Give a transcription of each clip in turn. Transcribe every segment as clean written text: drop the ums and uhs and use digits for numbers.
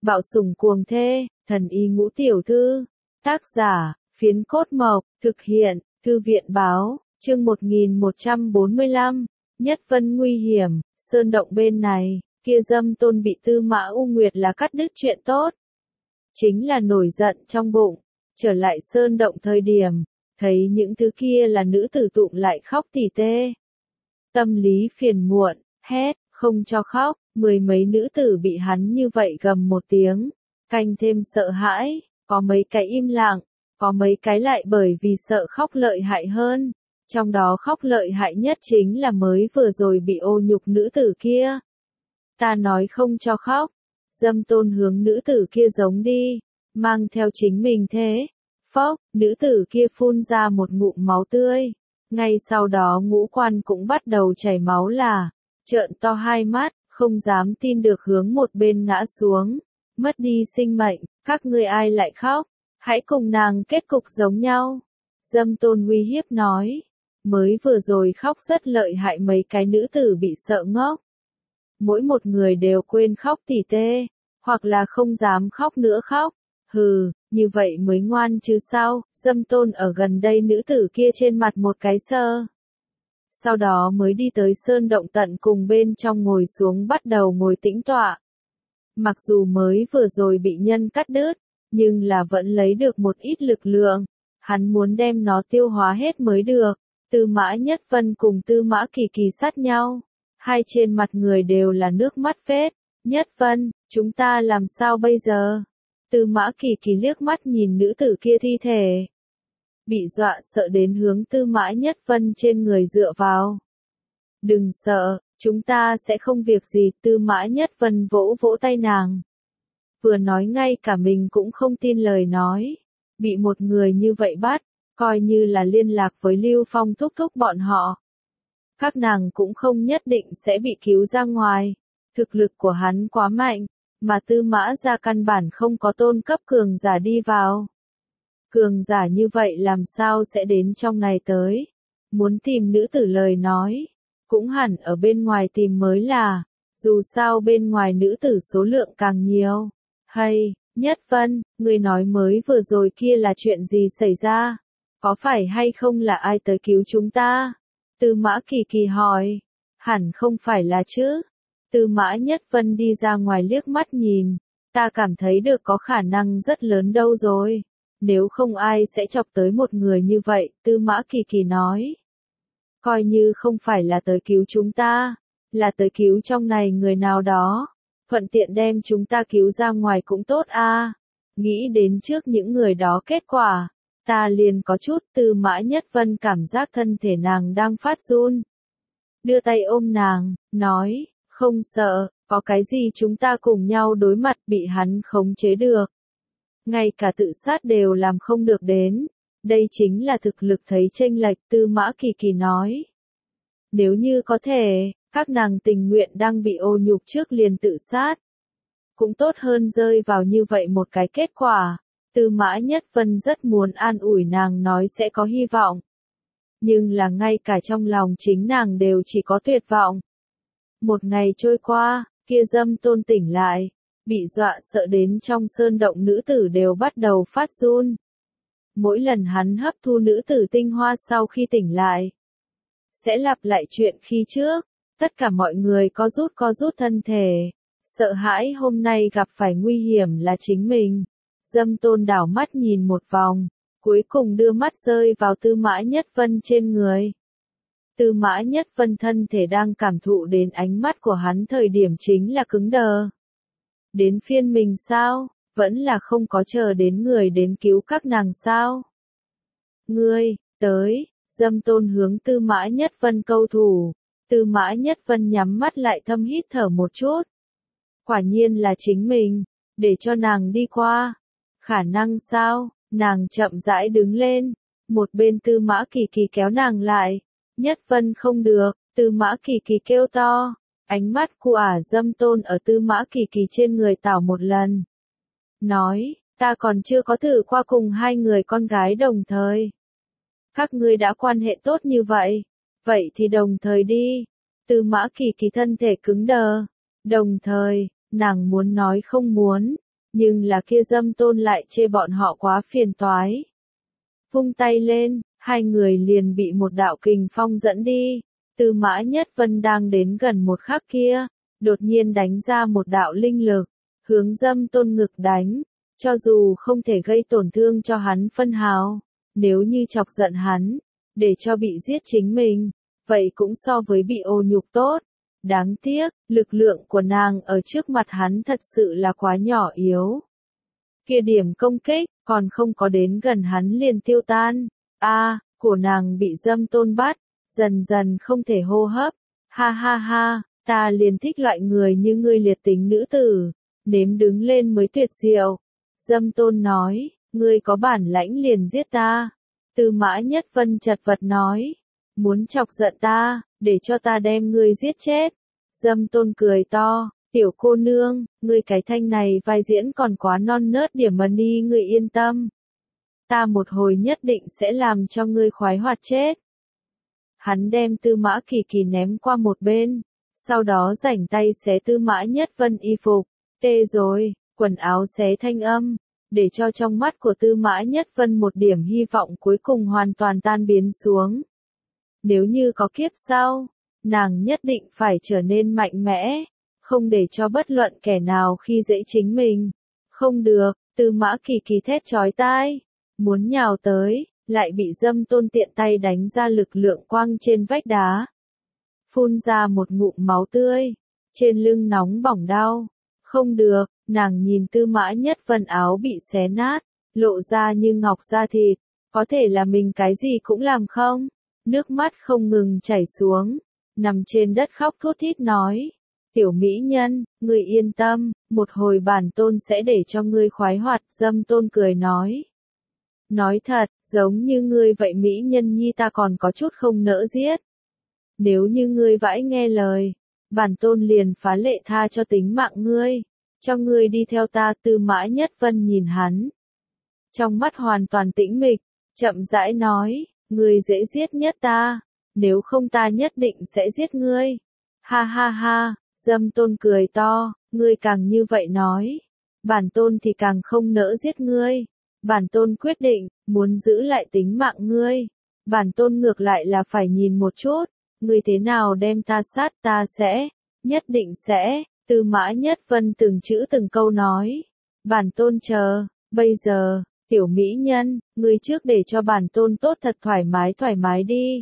Bạo sủng cuồng thê, thần y ngũ tiểu thư. Tác giả, Phiến Cốt Mộc, thực hiện, Thư viện báo, chương 1145, Nhất Vân nguy hiểm, sơn động bên này, kia Dâm Tôn bị Tư Mã U Nguyệt là cắt đứt chuyện tốt. Chính là nổi giận trong bụng, trở lại sơn động thời điểm, thấy những thứ kia là nữ tử tụng lại khóc tỉ tê. Tâm lý phiền muộn, hét, không cho khóc, mười mấy nữ tử bị hắn như vậy gầm một tiếng, canh thêm sợ hãi, có mấy cái im lặng, có mấy cái lại bởi vì sợ khóc lợi hại hơn, trong đó khóc lợi hại nhất chính là mới vừa rồi bị ô nhục nữ tử kia. Ta nói không cho khóc, Dâm Tôn hướng nữ tử kia giống đi, mang theo chính mình thế. Phốc, nữ tử kia phun ra một ngụm máu tươi, ngay sau đó ngũ quan cũng bắt đầu chảy máu là, trợn to hai mắt, không dám tin được hướng một bên ngã xuống, mất đi sinh mệnh, các ngươi ai lại khóc, hãy cùng nàng kết cục giống nhau. Dâm Tôn uy hiếp nói, mới vừa rồi khóc rất lợi hại mấy cái nữ tử bị sợ ngốc. Mỗi một người đều quên khóc tỉ tê, hoặc là không dám khóc nữa khóc. Hừ, như vậy mới ngoan chứ sao, Dâm Tôn ở gần đây nữ tử kia trên mặt một cái sơ. Sau đó mới đi tới sơn động tận cùng bên trong ngồi xuống bắt đầu ngồi tĩnh tọa. Mặc dù mới vừa rồi bị nhân cắt đứt, nhưng là vẫn lấy được một ít lực lượng, hắn muốn đem nó tiêu hóa hết mới được. Tư Mã Nhất Vân cùng Tư Mã Kỳ Kỳ sát nhau, hai trên mặt người đều là nước mắt phết. Nhất Vân, chúng ta làm sao bây giờ? Tư Mã Kỳ Kỳ liếc mắt nhìn nữ tử kia thi thể, bị dọa sợ đến hướng Tư Mã Nhất Vân trên người dựa vào. Đừng sợ, chúng ta sẽ không việc gì. Tư Mã Nhất Vân vỗ vỗ tay nàng. Vừa nói ngay cả mình cũng không tin lời nói. Bị một người như vậy bắt, coi như là liên lạc với Lưu Phong thúc thúc bọn họ. Các nàng cũng không nhất định sẽ bị cứu ra ngoài. Thực lực của hắn quá mạnh, mà Tư Mã gia căn bản không có tôn cấp cường giả đi vào. Cường giả như vậy làm sao sẽ đến trong này tới? Muốn tìm nữ tử lời nói, cũng hẳn ở bên ngoài tìm mới là, dù sao bên ngoài nữ tử số lượng càng nhiều. Hay, Nhất Vân, người nói mới vừa rồi kia là chuyện gì xảy ra? Có phải hay không là ai tới cứu chúng ta? Tư Mã Kỳ Kỳ hỏi. Hẳn không phải là chứ. Tư Mã Nhất Vân đi ra ngoài liếc mắt nhìn, ta cảm thấy được có khả năng rất lớn đâu rồi. Nếu không ai sẽ chọc tới một người như vậy, Tư Mã Kỳ Kỳ nói. Coi như không phải là tới cứu chúng ta, là tới cứu trong này người nào đó, thuận tiện đem chúng ta cứu ra ngoài cũng tốt a. Nghĩ đến trước những người đó kết quả, ta liền có chút. Tư Mã Nhất Vân cảm giác thân thể nàng đang phát run. Đưa tay ôm nàng, nói, không sợ, có cái gì chúng ta cùng nhau đối mặt bị hắn khống chế được. Ngay cả tự sát đều làm không được đến. Đây chính là thực lực thấy chênh lệch. Tư Mã Kỳ Kỳ nói. Nếu như có thể, các nàng tình nguyện đang bị ô nhục trước liền tự sát. Cũng tốt hơn rơi vào như vậy một cái kết quả. Tư Mã Nhất Vân rất muốn an ủi nàng nói sẽ có hy vọng. Nhưng là ngay cả trong lòng chính nàng đều chỉ có tuyệt vọng. Một ngày trôi qua, kia Dâm Tôn tỉnh lại, bị dọa sợ đến trong sơn động nữ tử đều bắt đầu phát run. Mỗi lần hắn hấp thu nữ tử tinh hoa sau khi tỉnh lại, sẽ lặp lại chuyện khi trước, tất cả mọi người có rút thân thể, sợ hãi hôm nay gặp phải nguy hiểm là chính mình. Dâm Tôn đảo mắt nhìn một vòng, cuối cùng đưa mắt rơi vào Tư Mã Nhất Vân trên người. Tư Mã Nhất Vân thân thể đang cảm thụ đến ánh mắt của hắn thời điểm chính là cứng đờ. Đến phiên mình sao, vẫn là không có chờ đến người đến cứu các nàng sao. Ngươi, tới, Dâm Tôn hướng Tư Mã Nhất Vân câu thủ. Tư Mã Nhất Vân nhắm mắt lại thâm hít thở một chút. Quả nhiên là chính mình, để cho nàng đi qua. Khả năng sao, nàng chậm rãi đứng lên. Một bên Tư Mã Kỳ Kỳ kéo nàng lại. Nhất Vân không được, Tư Mã Kỳ Kỳ kêu to. Ánh mắt của Dâm Tôn ở Tư Mã Kỳ Kỳ trên người tảo một lần. Nói, ta còn chưa có thử qua cùng hai người con gái đồng thời. Các ngươi đã quan hệ tốt như vậy, vậy thì đồng thời đi. Tư Mã Kỳ Kỳ thân thể cứng đờ. Đồng thời, nàng muốn nói không muốn, Nhưng là kia Dâm Tôn lại chê bọn họ quá phiền toái. Vung tay lên, hai người liền bị một đạo kình phong dẫn đi. Tư Mã Nhất Vân đang đến gần một khắc kia, đột nhiên đánh ra một đạo linh lực, hướng Dâm Tôn ngực đánh, cho dù không thể gây tổn thương cho hắn phân hào, nếu như chọc giận hắn, để cho bị giết chính mình, vậy cũng so với bị ô nhục tốt. Đáng tiếc, lực lượng của nàng ở trước mặt hắn thật sự là quá nhỏ yếu. Kia điểm công kích, còn không có đến gần hắn liền tiêu tan. Cổ nàng bị Dâm Tôn bắt, dần dần không thể hô hấp. Ha ha ha, ta liền thích loại người như ngươi liệt tính nữ tử, nếm đứng lên mới tuyệt diệu. Dâm Tôn nói, ngươi có bản lãnh liền giết ta. Tư Mã Nhất Vân chật vật nói, muốn chọc giận ta, để cho ta đem ngươi giết chết. Dâm Tôn cười to, tiểu cô nương, ngươi cái thanh này vai diễn còn quá non nớt điểm mà đi, ngươi yên tâm. Ta một hồi nhất định sẽ làm cho ngươi khoái hoạt chết. Hắn đem Tư Mã Kỳ Kỳ ném qua một bên, sau đó rảnh tay xé Tư Mã Nhất Vân y phục, tê rồi, quần áo xé thanh âm, để cho trong mắt của Tư Mã Nhất Vân một điểm hy vọng cuối cùng hoàn toàn tan biến xuống. Nếu như có kiếp sau, nàng nhất định phải trở nên mạnh mẽ, không để cho bất luận kẻ nào khi dễ chính mình. Không được, Tư Mã Kỳ Kỳ thét chói tai, muốn nhào tới, lại bị Dâm Tôn tiện tay đánh ra lực lượng quang trên vách đá. Phun ra một ngụm máu tươi, trên lưng nóng bỏng đau. Không được, nàng nhìn Tư Mã Nhất Vân áo bị xé nát, lộ ra như ngọc da thịt, có thể là mình cái gì cũng làm không? Nước mắt không ngừng chảy xuống, nằm trên đất khóc thút thít nói, tiểu mỹ nhân, ngươi yên tâm, một hồi bản tôn sẽ để cho ngươi khoái hoạt. Dâm Tôn cười nói. Nói thật, giống như ngươi vậy mỹ nhân nhi ta còn có chút không nỡ giết. Nếu như ngươi vãi nghe lời, bản tôn liền phá lệ tha cho tính mạng ngươi, cho ngươi đi theo ta. Tư Mã Nhất Vân nhìn hắn, trong mắt hoàn toàn tĩnh mịch, chậm rãi nói, ngươi dễ giết nhất ta, nếu không ta nhất định sẽ giết ngươi. Ha ha ha, Dâm Tôn cười to, ngươi càng như vậy nói, bản tôn thì càng không nỡ giết ngươi. Bản tôn quyết định, muốn giữ lại tính mạng ngươi. Bản tôn ngược lại là phải nhìn một chút, ngươi thế nào đem ta sát. Ta sẽ, nhất định sẽ. Tư Mã Nhất Vân từng chữ từng câu nói. Bản tôn chờ, bây giờ, tiểu mỹ nhân, ngươi trước để cho bản tôn tốt thật thoải mái đi.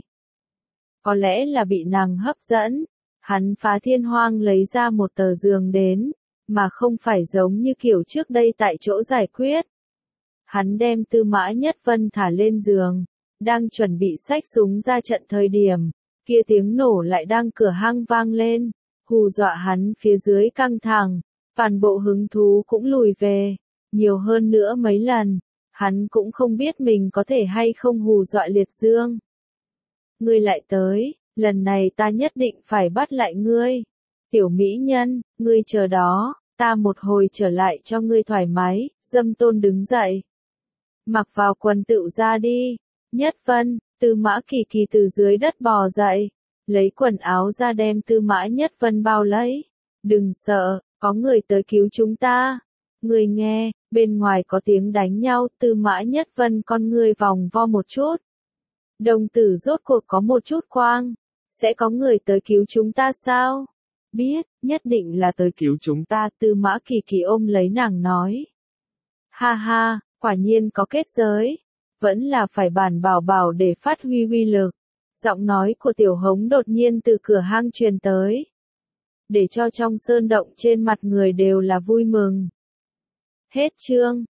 Có lẽ là bị nàng hấp dẫn, hắn phá thiên hoang lấy ra một tờ giường đến, mà không phải giống như kiểu trước đây tại chỗ giải quyết. Hắn đem Tư Mã Nhất Vân thả lên giường, đang chuẩn bị xách súng ra trận thời điểm, kia tiếng nổ lại đang cửa hang vang lên, hù dọa hắn phía dưới căng thẳng, toàn bộ hứng thú cũng lùi về, nhiều hơn nữa mấy lần, hắn cũng không biết mình có thể hay không hù dọa Liệt Dương. Ngươi lại tới, lần này ta nhất định phải bắt lại ngươi. Tiểu mỹ nhân, ngươi chờ đó, ta một hồi trở lại cho ngươi thoải mái. Dâm Tôn đứng dậy, mặc vào quần tựu ra đi. Nhất Vân, Tư Mã Kỳ Kỳ từ dưới đất bò dậy, lấy quần áo ra đem Tư Mã Nhất Vân bao lấy. Đừng sợ, có người tới cứu chúng ta. Người nghe, bên ngoài có tiếng đánh nhau. Tư Mã Nhất Vân con người vòng vo một chút. Đồng tử rốt cuộc có một chút quang. Sẽ có người tới cứu chúng ta sao? Biết, nhất định là tới cứu chúng ta. Tư Mã Kỳ Kỳ ôm lấy nàng nói. Ha ha, quả nhiên có kết giới. Vẫn là phải bản bảo bảo để phát huy uy lực. Giọng nói của Tiểu Hống đột nhiên từ cửa hang truyền tới, để cho trong sơn động trên mặt người đều là vui mừng. Hết chương.